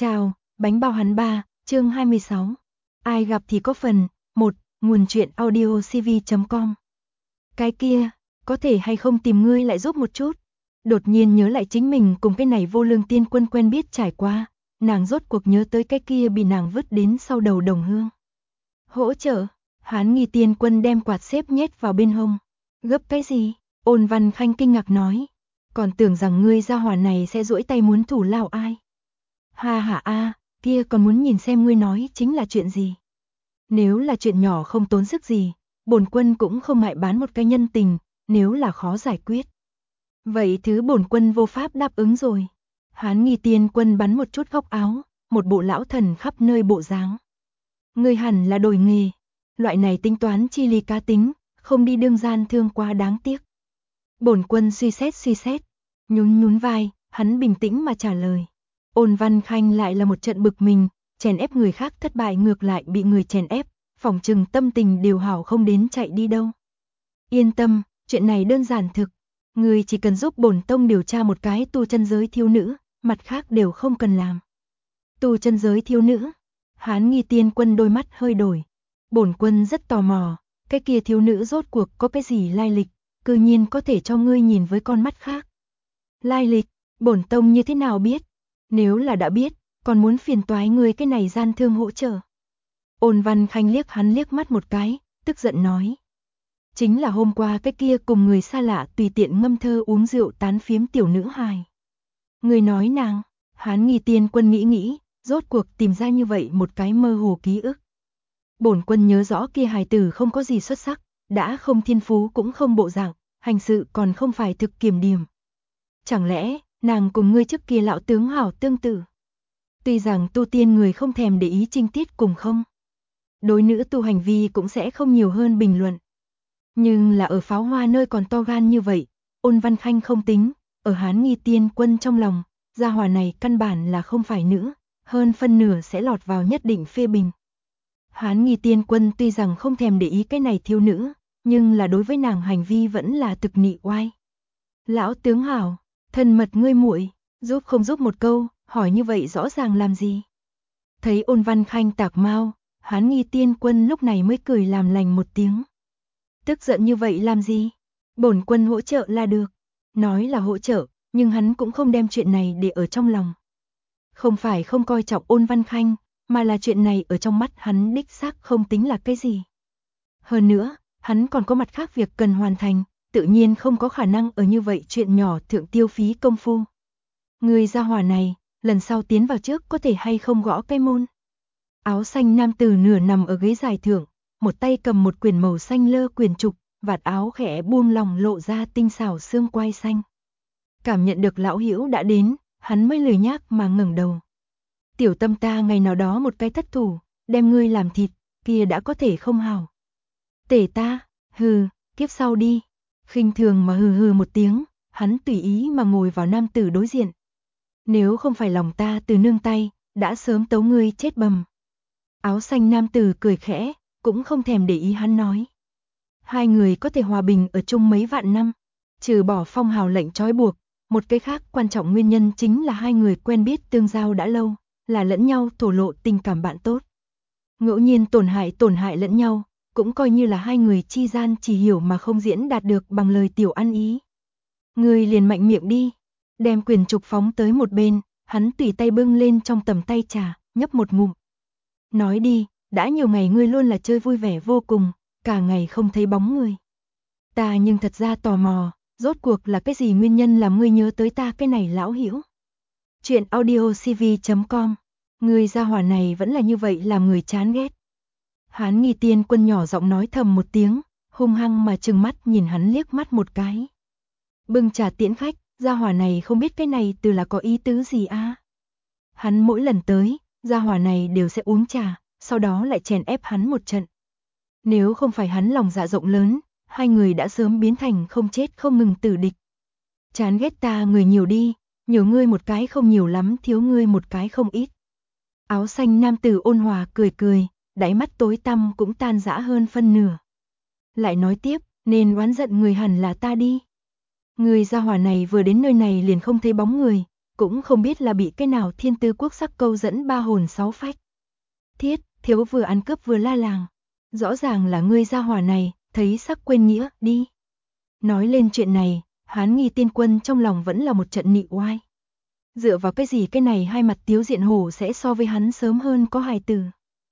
Chào, bánh bao hắn ba, chương 26. Ai gặp thì có phần. 1. Nguồn truyện audio cv.com. Cái kia, có thể hay không tìm ngươi lại giúp một chút? Đột nhiên nhớ lại chính mình cùng cái này vô lương tiên quân quen biết trải qua, nàng rốt cuộc nhớ tới cái kia bị nàng vứt đến sau đầu đồng hương. Hỗ trợ, Hán Nghi tiên quân đem quạt xếp nhét vào bên hông. Gấp cái gì? Ôn Văn Khanh kinh ngạc nói. Còn tưởng rằng ngươi gia hỏa này sẽ duỗi tay muốn thủ lao ai. Ha ha a, kia còn muốn nhìn xem ngươi nói chính là chuyện gì. Nếu là chuyện nhỏ không tốn sức gì, bổn quân cũng không ngại bán một cái nhân tình, nếu là khó giải quyết. Vậy thứ bổn quân vô pháp đáp ứng rồi. Hán Nghi tiên quân bắn một chút góc áo, một bộ lão thần khắp nơi bộ dáng. Ngươi hẳn là đổi nghề, loại này tính toán chi ly cá tính, không đi đương gian thương quá đáng tiếc. Bổn quân suy xét, nhún vai, hắn bình tĩnh mà trả lời. Ôn Văn Khanh lại là một trận bực mình, chèn ép người khác thất bại ngược lại bị người chèn ép, phỏng chừng tâm tình điều hảo không đến chạy đi đâu. Yên tâm, chuyện này đơn giản thực, người chỉ cần giúp bổn tông điều tra một cái tu chân giới thiếu nữ, mặt khác đều không cần làm. Tu chân giới thiếu nữ? Hán Nghi tiên quân đôi mắt hơi đổi. Bổn quân rất tò mò, cái kia thiếu nữ rốt cuộc có cái gì lai lịch, cư nhiên có thể cho ngươi nhìn với con mắt khác. Lai lịch, bổn tông như thế nào biết? Nếu là đã biết, còn muốn phiền toái ngươi cái này gian thương hỗ trợ. Ôn Văn Khanh liếc hắn liếc mắt một cái, tức giận nói. Chính là hôm qua cái kia cùng người xa lạ tùy tiện ngâm thơ uống rượu tán phiếm tiểu nữ hài. Người nói nàng, Hán Nghi tiên quân nghĩ, rốt cuộc tìm ra như vậy một cái mơ hồ ký ức. Bổn quân nhớ rõ kia hài tử không có gì xuất sắc, đã không thiên phú cũng không bộ dạng, hành sự còn không phải thực kiểm điểm. Chẳng lẽ, nàng cùng ngươi trước kia lão tướng hảo tương tự? Tuy rằng tu tiên người không thèm để ý trinh tiết cùng không. Đối nữ tu hành vi cũng sẽ không nhiều hơn bình luận. Nhưng là ở pháo hoa nơi còn to gan như vậy, Ôn Văn Khanh không tính, ở Hán Nghi tiên quân trong lòng, gia hỏa này căn bản là không phải nữ, hơn phân nửa sẽ lọt vào nhất định phê bình. Hán Nghi tiên quân tuy rằng không thèm để ý cái này thiếu nữ, nhưng là đối với nàng hành vi vẫn là thực nị oai. Lão tướng hảo, thân mật ngươi muội, giúp không giúp một câu, hỏi như vậy rõ ràng làm gì? Thấy Ôn Văn Khanh tạc mau, Hán Nghi tiên quân lúc này mới cười làm lành một tiếng. Tức giận như vậy làm gì? Bổn quân hỗ trợ là được. Nói là hỗ trợ, nhưng hắn cũng không đem chuyện này để ở trong lòng. Không phải không coi trọng Ôn Văn Khanh, mà là chuyện này ở trong mắt hắn đích xác không tính là cái gì. Hơn nữa, hắn còn có mặt khác việc cần hoàn thành, tự nhiên không có khả năng ở như vậy chuyện nhỏ thượng tiêu phí công phu. Người gia hỏa này, lần sau tiến vào trước có thể hay không gõ cái môn. Áo xanh nam tử nửa nằm ở ghế dài thượng, một tay cầm một quyển màu xanh lơ quyển trục, vạt áo khẽ buông lòng lộ ra tinh xảo xương quai xanh. Cảm nhận được lão hữu đã đến, hắn mới lười nhác mà ngẩng đầu. Tiểu tâm ta ngày nào đó một cái thất thủ, đem ngươi làm thịt, kia đã có thể không hảo. Tể ta, hừ, kiếp sau đi. Khinh thường mà hừ một tiếng, hắn tùy ý mà ngồi vào nam tử đối diện. Nếu không phải lòng ta từ nương tay, đã sớm tấu ngươi chết bầm. Áo xanh nam tử cười khẽ, cũng không thèm để ý hắn nói. Hai người có thể hòa bình ở chung mấy vạn năm, trừ bỏ phong hào lệnh trói buộc, một cái khác quan trọng nguyên nhân chính là hai người quen biết tương giao đã lâu, là lẫn nhau thổ lộ tình cảm bạn tốt. Ngẫu nhiên tổn hại lẫn nhau, cũng coi như là hai người chi gian chỉ hiểu mà không diễn đạt được bằng lời tiểu ăn ý. Người liền mạnh miệng đi, đem quyền trục phóng tới một bên, hắn tùy tay bưng lên trong tầm tay trà, nhấp một ngụm. Nói đi, đã nhiều ngày ngươi luôn là chơi vui vẻ vô cùng, cả ngày không thấy bóng người. Ta nhưng thật ra tò mò, rốt cuộc là cái gì nguyên nhân làm ngươi nhớ tới ta cái này lão hữu. Chuyện audio cv.com. Người gia hỏa này vẫn là như vậy làm người chán ghét. Hán Nghi tiên quân nhỏ giọng nói thầm một tiếng, hung hăng mà trừng mắt nhìn hắn liếc mắt một cái. Bưng trà tiễn khách, gia hỏa này không biết cái này từ là có ý tứ gì a. Hắn mỗi lần tới, gia hỏa này đều sẽ uống trà, sau đó lại chèn ép hắn một trận. Nếu không phải hắn lòng dạ rộng lớn, hai người đã sớm biến thành không chết không ngừng tử địch. Chán ghét ta người nhiều đi, nhiều ngươi một cái không nhiều lắm, thiếu ngươi một cái không ít. Áo xanh nam tử ôn hòa cười, đáy mắt tối tăm cũng tan rã hơn phân nửa. Lại nói tiếp, nên oán giận người hẳn là ta đi. Người gia hỏa này vừa đến nơi này liền không thấy bóng người, cũng không biết là bị cái nào thiên tư quốc sắc câu dẫn ba hồn sáu phách. Thiết, thiếu vừa ăn cướp vừa la làng. Rõ ràng là ngươi gia hỏa này, thấy sắc quên nghĩa, đi. Nói lên chuyện này, Hán Nghi Tiên Quân trong lòng vẫn là một trận nị oai. Dựa vào cái gì cái này hai mặt Tiếu Diện Hổ sẽ so với hắn sớm hơn có hài tử.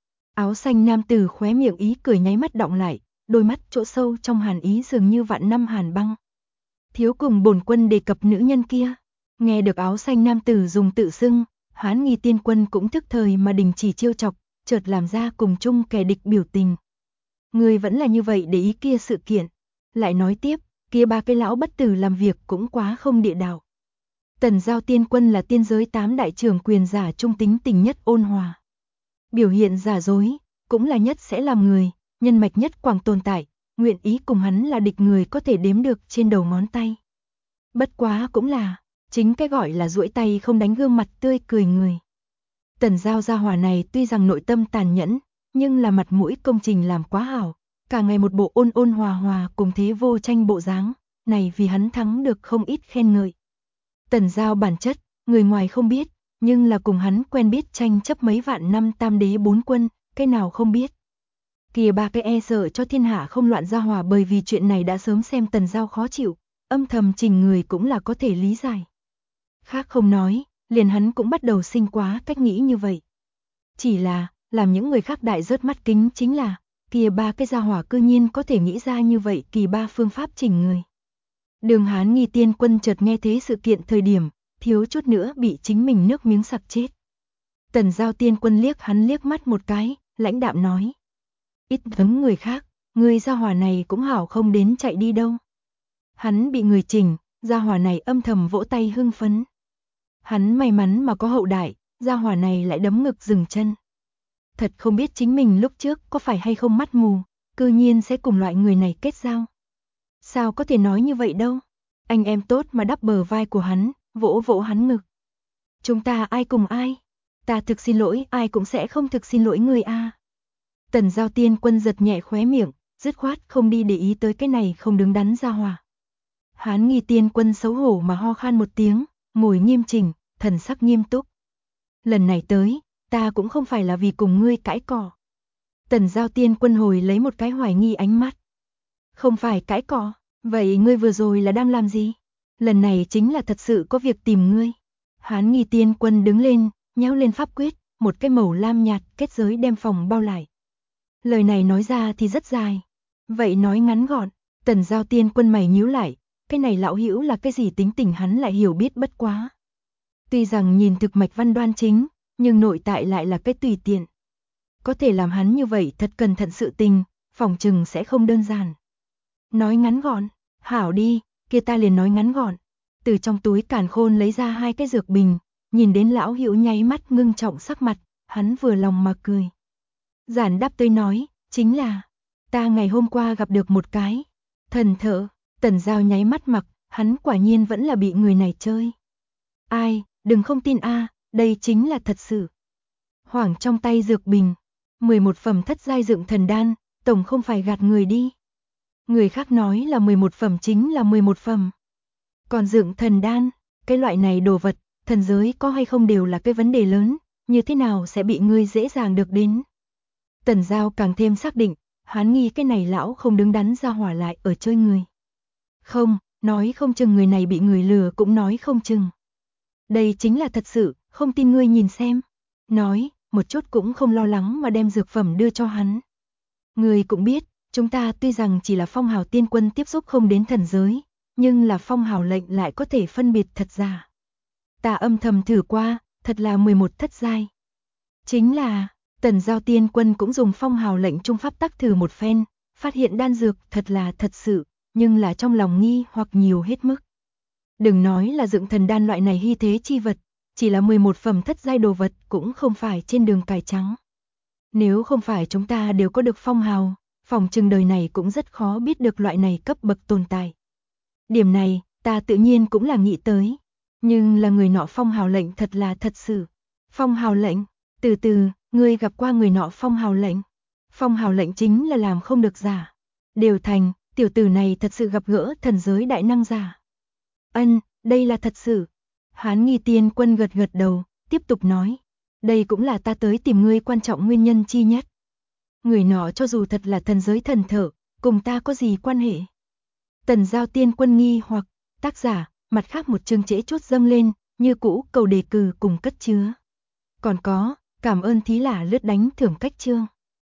Áo xanh nam tử khóe miệng ý cười nháy mắt đọng lại, đôi mắt chỗ sâu trong hàn ý dường như vạn năm hàn băng. Thiếu cùng bổn quân đề cập nữ nhân kia. Nghe được áo xanh nam tử dùng tự xưng, Hán Nghi Tiên Quân cũng thức thời mà đình chỉ trêu chọc, chợt làm ra cùng chung kẻ địch biểu tình. Người vẫn là như vậy để ý kia sự kiện. Lại nói tiếp, kia ba cái lão bất tử làm việc cũng quá không địa đạo. Tần Giao Tiên Quân là tiên giới 8 đại trưởng quyền giả trung tính tình nhất ôn hòa. Biểu hiện giả dối, cũng là nhất sẽ làm người, nhân mạch nhất quảng tồn tại, nguyện ý cùng hắn là địch người có thể đếm được trên đầu ngón tay. Bất quá cũng là, chính cái gọi là duỗi tay không đánh gương mặt tươi cười người. Tần Giao gia hỏa này tuy rằng nội tâm tàn nhẫn, nhưng là mặt mũi công trình làm quá hảo, cả ngày một bộ ôn ôn hòa hòa cùng thế vô tranh bộ dáng, này vì hắn thắng được không ít khen ngợi. Tần Giao bản chất, người ngoài không biết, nhưng là cùng hắn quen biết tranh chấp mấy vạn năm tam đế bốn quân, cái nào không biết. Kìa ba cái e sợ cho thiên hạ không loạn gia hòa bởi vì chuyện này đã sớm xem Tần Giao khó chịu, âm thầm trình người cũng là có thể lý giải. Khác không nói, liền hắn cũng bắt đầu sinh quá cách nghĩ như vậy. Chỉ là, làm những người khác đại rớt mắt kính chính là, kìa ba cái gia hỏa cư nhiên có thể nghĩ ra như vậy kỳ ba phương pháp chỉnh người. Đường Hán Nghi Tiên Quân chợt nghe thế sự kiện thời điểm, thiếu chút nữa bị chính mình nước miếng sặc chết. Tần Giao Tiên Quân liếc hắn liếc mắt một cái, lãnh đạm nói. Ít thấm người khác, người gia hỏa này cũng hảo không đến chạy đi đâu. Hắn bị người chỉnh, gia hỏa này âm thầm vỗ tay hưng phấn. Hắn may mắn mà có hậu đại, gia hỏa này lại đấm ngực dừng chân. Thật không biết chính mình lúc trước có phải hay không mắt mù, cư nhiên sẽ cùng loại người này kết giao. Sao có thể nói như vậy đâu? Anh em tốt mà đắp bờ vai của hắn, vỗ vỗ hắn ngực. Chúng ta ai cùng ai? Ta thực xin lỗi, ai cũng sẽ không thực xin lỗi người a. Tần Giao Tiên Quân giật nhẹ khóe miệng, dứt khoát không đi để ý tới cái này không đứng đắn gia hỏa. Hán Nghi Tiên Quân xấu hổ mà ho khan một tiếng, ngồi nghiêm chỉnh, thần sắc nghiêm túc. Lần này tới, ta cũng không phải là vì cùng ngươi cãi cọ. Tần Giao Tiên Quân hồi lấy một cái hoài nghi ánh mắt. Không phải cãi cọ, vậy ngươi vừa rồi là đang làm gì? Lần này chính là thật sự có việc tìm ngươi. Hán Nghi Tiên Quân đứng lên, nhéo lên pháp quyết, một cái màu lam nhạt kết giới đem phòng bao lại. Lời này nói ra thì rất dài. Vậy nói ngắn gọn, Tần Giao Tiên Quân mày nhíu lại, cái này lão hữu là cái gì tính tình hắn lại hiểu biết bất quá. Tuy rằng nhìn thực mạch văn đoan chính, nhưng nội tại lại là cái tùy tiện. Có thể làm hắn như vậy thật cẩn thận sự tình, phòng trừng sẽ không đơn giản. Nói ngắn gọn, hảo đi, kia ta liền nói ngắn gọn. Từ trong túi càn khôn lấy ra 2 cái dược bình, nhìn đến lão hữu nháy mắt ngưng trọng sắc mặt, hắn vừa lòng mà cười. Giản đáp tươi nói, chính là, ta ngày hôm qua gặp được một cái thần thợ. Tần Giao nháy mắt mặc, hắn quả nhiên vẫn là bị người này chơi. Ai, đừng không tin a, đây chính là thật sự. Hoảng trong tay dược bình, 11 phẩm thất giai dựng thần đan, tổng không phải gạt người đi. Người khác nói là 11 phẩm chính là 11 phẩm. Còn dựng thần đan, cái loại này đồ vật, thần giới có hay không đều là cái vấn đề lớn, như thế nào sẽ bị ngươi dễ dàng được đến. Tần Giao càng thêm xác định, hắn nghi cái này lão không đứng đắn ra hỏa lại ở chơi người. Không, nói không chừng người này bị người lừa cũng nói không chừng. Đây chính là thật sự, không tin ngươi nhìn xem. Nói, một chút cũng không lo lắng mà đem dược phẩm đưa cho hắn. Ngươi cũng biết, chúng ta tuy rằng chỉ là phong hào tiên quân tiếp xúc không đến thần giới, nhưng là phong hào lệnh lại có thể phân biệt thật giả. Ta âm thầm thử qua, thật là 11 thất giai. Chính là, Tần Giao Tiên Quân cũng dùng phong hào lệnh trung pháp tắc thử một phen, phát hiện đan dược thật là thật sự, nhưng là trong lòng nghi hoặc nhiều hết mức. Đừng nói là dựng thần đan loại này hy thế chi vật, chỉ là 11 phẩm thất giai đồ vật cũng không phải trên đường cải trắng. Nếu không phải chúng ta đều có được phong hào, phòng chừng đời này cũng rất khó biết được loại này cấp bậc tồn tại. Điểm này, ta tự nhiên cũng là nghĩ tới. Nhưng là người nọ phong hào lệnh thật là thật sự. Phong hào lệnh, từ từ, ngươi gặp qua người nọ phong hào lệnh. Phong hào lệnh chính là làm không được giả. Đều thành, tiểu tử này thật sự gặp gỡ thần giới đại năng giả. Ân, đây là thật sự. Hán Nghi Tiên Quân gật gật đầu, tiếp tục nói. Đây cũng là ta tới tìm ngươi quan trọng nguyên nhân chi nhất. Người nọ cho dù thật là thần giới thần thở, cùng ta có gì quan hệ? Tần Giao Tiên Quân nghi hoặc, tác giả, mặt khác một chương trễ chốt dâng lên, như cũ cầu đề cử cùng cất chứa. Còn có, cảm ơn thí lả lướt đánh thưởng cách chương.